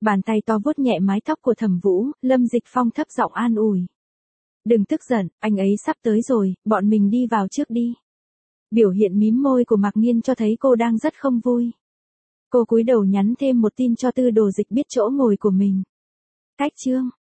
Bàn tay to vuốt nhẹ mái tóc của Thẩm Vũ, Lâm Dịch Phong thấp giọng an ủi. Đừng tức giận, anh ấy sắp tới rồi, bọn mình đi vào trước đi. Biểu hiện mím môi của Mạc Nghiên cho thấy cô đang rất không vui. Cô cúi đầu nhắn thêm một tin cho Tư Đồ Dịch biết chỗ ngồi của mình. Cách chương